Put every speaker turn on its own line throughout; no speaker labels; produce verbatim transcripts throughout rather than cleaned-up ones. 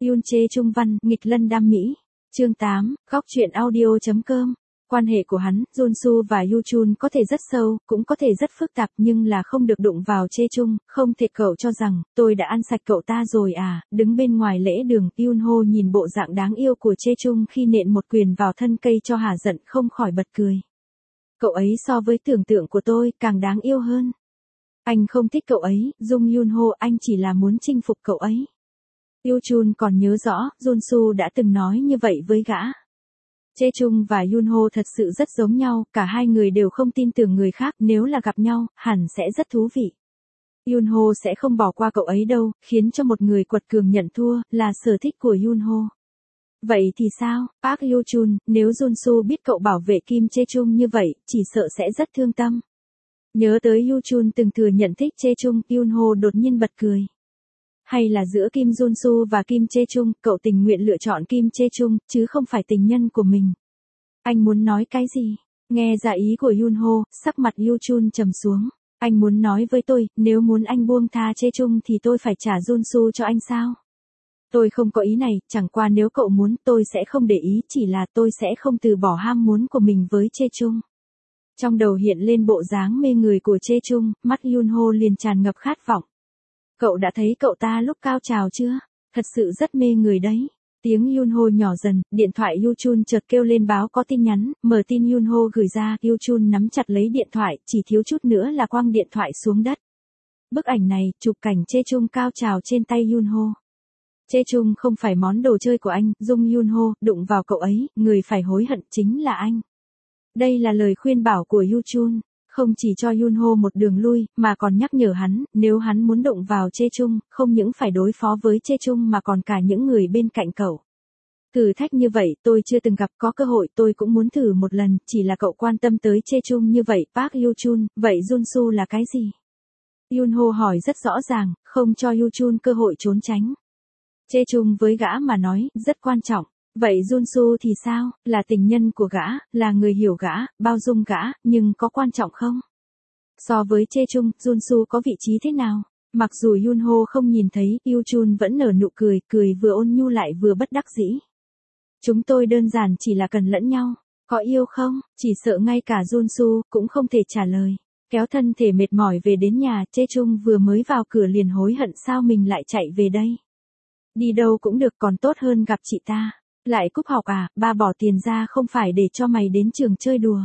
Yoon Chae Chung văn, nghịch lân đam mỹ. Chương tám, góc truyện audio.com. Quan hệ của hắn, Junsu và Yuchun có thể rất sâu, cũng có thể rất phức tạp nhưng là không được đụng vào Chae Chung, không thể cậu cho rằng, tôi đã ăn sạch cậu ta rồi à, đứng bên ngoài lễ đường, Yunho nhìn bộ dạng đáng yêu của Chae Chung khi nện một quyền vào thân cây cho hả giận không khỏi bật cười. Cậu ấy so với tưởng tượng của tôi càng đáng yêu hơn. Anh không thích cậu ấy, Dung Yunho, anh chỉ là muốn chinh phục cậu ấy. Yuchun còn nhớ rõ, Junsu đã từng nói như vậy với gã. Chae Chung và Yunho thật sự rất giống nhau, cả hai người đều không tin tưởng người khác, nếu là gặp nhau, hẳn sẽ rất thú vị. Yunho sẽ không bỏ qua cậu ấy đâu, khiến cho một người quật cường nhận thua, là sở thích của Yunho. Vậy thì sao, Park Yuchun, nếu Junsu biết cậu bảo vệ Kim Chae Chung như vậy, chỉ sợ sẽ rất thương tâm. Nhớ tới Yuchun từng thừa nhận thích Chae Chung, Yunho đột nhiên bật cười. Hay là giữa Kim Junsu và Kim Chae Chung, cậu tình nguyện lựa chọn Kim Chae Chung, chứ không phải tình nhân của mình. Anh muốn nói cái gì? Nghe ra ý của Yunho, sắc mặt Yuchun trầm xuống. Anh muốn nói với tôi, nếu muốn anh buông tha Chae Chung thì tôi phải trả Junsu cho anh sao? Tôi không có ý này, chẳng qua nếu cậu muốn tôi sẽ không để ý, chỉ là tôi sẽ không từ bỏ ham muốn của mình với Chae Chung. Trong đầu hiện lên bộ dáng mê người của Chae Chung, mắt Yunho liền tràn ngập khát vọng. Cậu đã thấy cậu ta lúc cao trào chưa? Thật sự rất mê người đấy. Tiếng Yunho nhỏ dần, điện thoại Yuchun chợt kêu lên báo có tin nhắn, mở tin Yunho gửi ra, Yuchun nắm chặt lấy điện thoại, chỉ thiếu chút nữa là quăng điện thoại xuống đất. Bức ảnh này, chụp cảnh Chae Chung cao trào trên tay Yunho. Chae Chung không phải món đồ chơi của anh, Dung Yunho, đụng vào cậu ấy, người phải hối hận chính là anh. Đây là lời khuyên bảo của Yuchun. Không chỉ cho Yunho một đường lui, mà còn nhắc nhở hắn, nếu hắn muốn động vào Chae Chung, không những phải đối phó với Chae Chung mà còn cả những người bên cạnh cậu. Thử thách như vậy tôi chưa từng gặp, có cơ hội tôi cũng muốn thử một lần, chỉ là cậu quan tâm tới Chae Chung như vậy, Park Yuchun, vậy Junsu là cái gì? Yunho hỏi rất rõ ràng, không cho Yuchun cơ hội trốn tránh. Chae Chung với gã mà nói, rất quan trọng. Vậy Junsu thì sao, là tình nhân của gã, là người hiểu gã, bao dung gã, nhưng có quan trọng không? So với Chae Chung, Junsu có vị trí thế nào? Mặc dù Yunho không nhìn thấy, Yuchun vẫn nở nụ cười, cười vừa ôn nhu lại vừa bất đắc dĩ. Chúng tôi đơn giản chỉ là cần lẫn nhau, có yêu không? Chỉ sợ ngay cả Junsu cũng không thể trả lời. Kéo thân thể mệt mỏi về đến nhà, Chae Chung vừa mới vào cửa liền hối hận sao mình lại chạy về đây. Đi đâu cũng được, còn tốt hơn gặp chị ta. Lại cúp học à, ba bỏ tiền ra không phải để cho mày đến trường chơi đùa.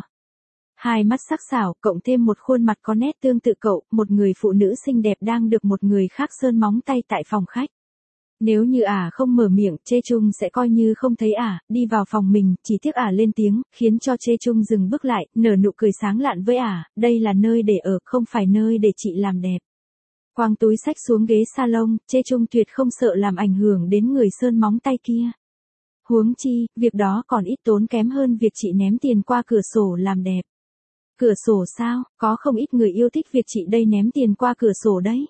Hai mắt sắc sảo, cộng thêm một khuôn mặt có nét tương tự cậu, một người phụ nữ xinh đẹp đang được một người khác sơn móng tay tại phòng khách. Nếu như ả à không mở miệng, Chae Chung sẽ coi như không thấy ả, à, đi vào phòng mình, chỉ tiếc ả à lên tiếng, khiến cho Chae Chung dừng bước lại, nở nụ cười sáng lạn với ả, à, đây là nơi để ở, không phải nơi để chị làm đẹp. Quang túi xách xuống ghế salon, Chae Chung tuyệt không sợ làm ảnh hưởng đến người sơn móng tay kia. Huống chi, việc đó còn ít tốn kém hơn việc chị ném tiền qua cửa sổ làm đẹp. Cửa sổ sao, có không ít người yêu thích việc chị đây ném tiền qua cửa sổ đấy.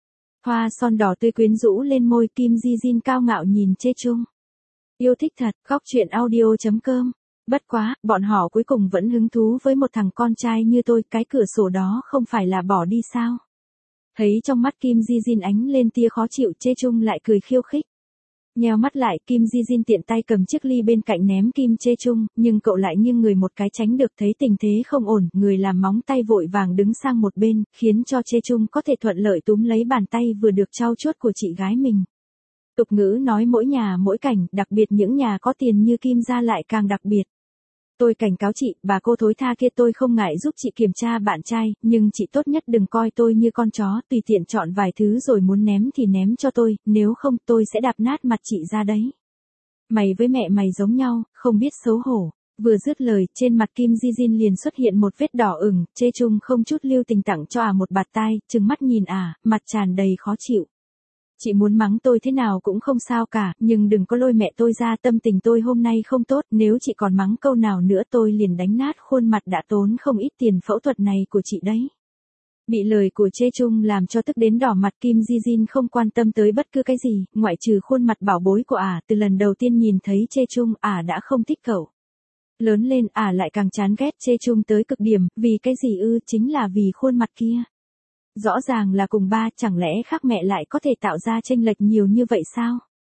Hoa son đỏ tươi quyến rũ lên môi, Kim Ji Jin cao ngạo nhìn Chae Chung. Yêu thích thật, góc truyện audio.com. Bất quá, bọn họ cuối cùng vẫn hứng thú với một thằng con trai như tôi, cái cửa sổ đó không phải là bỏ đi sao. Thấy trong mắt Kim Ji Jin ánh lên tia khó chịu, Chae Chung lại cười khiêu khích. Nheo mắt lại, Kim Ji Jin tiện tay cầm chiếc ly bên cạnh ném Kim Chae Chung, nhưng cậu lại nghiêng người một cái tránh được, thấy tình thế không ổn, người làm móng tay vội vàng đứng sang một bên, khiến cho Chae Chung có thể thuận lợi túm lấy bàn tay vừa được trau chuốt của chị gái mình. Tục ngữ nói mỗi nhà mỗi cảnh, đặc biệt những nhà có tiền như Kim gia lại càng đặc biệt. Tôi cảnh cáo chị, bà cô thối tha kia, tôi không ngại giúp chị kiểm tra bạn trai, nhưng chị tốt nhất đừng coi tôi như con chó, tùy tiện chọn vài thứ rồi muốn ném thì ném cho tôi, nếu không tôi sẽ đạp nát mặt chị ra đấy. Mày với mẹ mày giống nhau, không biết xấu hổ. Vừa dứt lời, trên mặt Kim Ji Jin liền xuất hiện một vết đỏ ửng, Chae Chung không chút lưu tình tặng cho ả à một bạt tai, trừng mắt nhìn ả, à, mặt tràn đầy khó chịu. Chị muốn mắng tôi thế nào cũng không sao cả, nhưng đừng có lôi mẹ tôi ra, tâm tình tôi hôm nay không tốt, nếu chị còn mắng câu nào nữa tôi liền đánh nát khuôn mặt đã tốn không ít tiền phẫu thuật này của chị đấy. Bị lời của Chae Chung làm cho tức đến đỏ mặt, Kim Ji Jin không quan tâm tới bất cứ cái gì, ngoại trừ khuôn mặt bảo bối của ả, à, từ lần đầu tiên nhìn thấy Chae Chung, ả à đã không thích cậu. Lớn lên ả à lại càng chán ghét Chae Chung tới cực điểm, vì cái gì ư, chính là vì khuôn mặt kia. Rõ ràng là cùng ba, chẳng lẽ khác mẹ lại có thể tạo ra chênh lệch nhiều như vậy sao?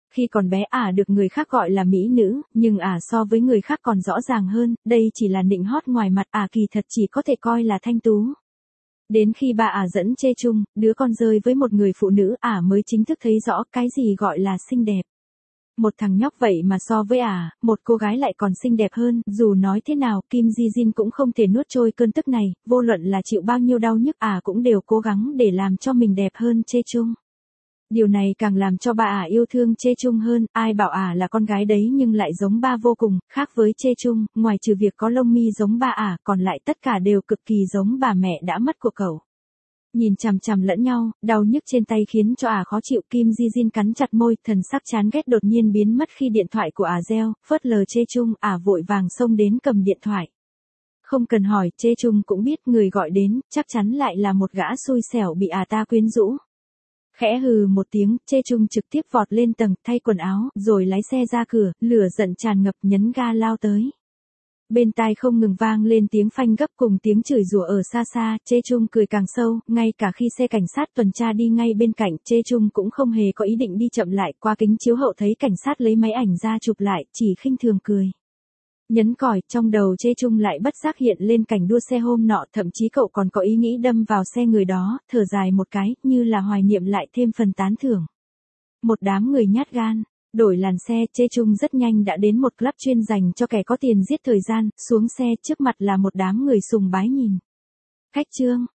Khi còn bé ả được người khác gọi là mỹ nữ, nhưng ả so với người khác còn rõ ràng hơn, đây chỉ là nịnh hót ngoài mặt, ả kỳ thật chỉ có thể coi là thanh tú. Đến khi bà ả dẫn Chê Chung, đứa con rơi với một người phụ nữ, ả mới chính thức thấy rõ cái gì gọi là xinh đẹp. Một thằng nhóc vậy mà so với ả, một cô gái lại còn xinh đẹp hơn, dù nói thế nào Kim Ji Jin cũng không thể nuốt trôi cơn tức này, vô luận là chịu bao nhiêu đau nhức ả cũng đều cố gắng để làm cho mình đẹp hơn Chê Chung. Điều này càng làm cho bà ả yêu thương Chê Chung hơn, ai bảo ả là con gái đấy nhưng lại giống ba vô cùng, khác với Chê Chung, ngoài trừ việc có lông mi giống ba ả, còn lại tất cả đều cực kỳ giống bà mẹ đã mất của cậu. Nhìn chằm chằm lẫn nhau, đau nhức trên tay khiến cho ả khó chịu, Kim Ji Jin cắn chặt môi, thần sắc chán ghét đột nhiên biến mất khi điện thoại của ả reo, phớt lờ Chê Chung, ả vội vàng xông đến cầm điện thoại. Không cần hỏi, Chê Chung cũng biết người gọi đến, chắc chắn lại là một gã xui xẻo bị ả ta quyến rũ. Khẽ hừ một tiếng, Chê Chung trực tiếp vọt lên tầng, thay quần áo, rồi lái xe ra cửa, lửa giận tràn ngập nhấn ga lao tới. Bên tai không ngừng vang lên tiếng phanh gấp cùng tiếng chửi rủa ở xa xa, Chê Chung cười càng sâu, ngay cả khi xe cảnh sát tuần tra đi ngay bên cạnh, Chê Chung cũng không hề có ý định đi chậm lại, qua kính chiếu hậu thấy cảnh sát lấy máy ảnh ra chụp lại, chỉ khinh thường cười. Nhấn còi, trong đầu Chê Chung lại bất giác hiện lên cảnh đua xe hôm nọ, thậm chí cậu còn có ý nghĩ đâm vào xe người đó, thở dài một cái, như là hoài niệm lại thêm phần tán thưởng. Một đám người nhát gan. Đổi làn xe, Chê Chung rất nhanh đã đến một club chuyên dành cho kẻ có tiền giết thời gian, xuống xe trước mặt là một đám người sùng bái nhìn. Khách Trương,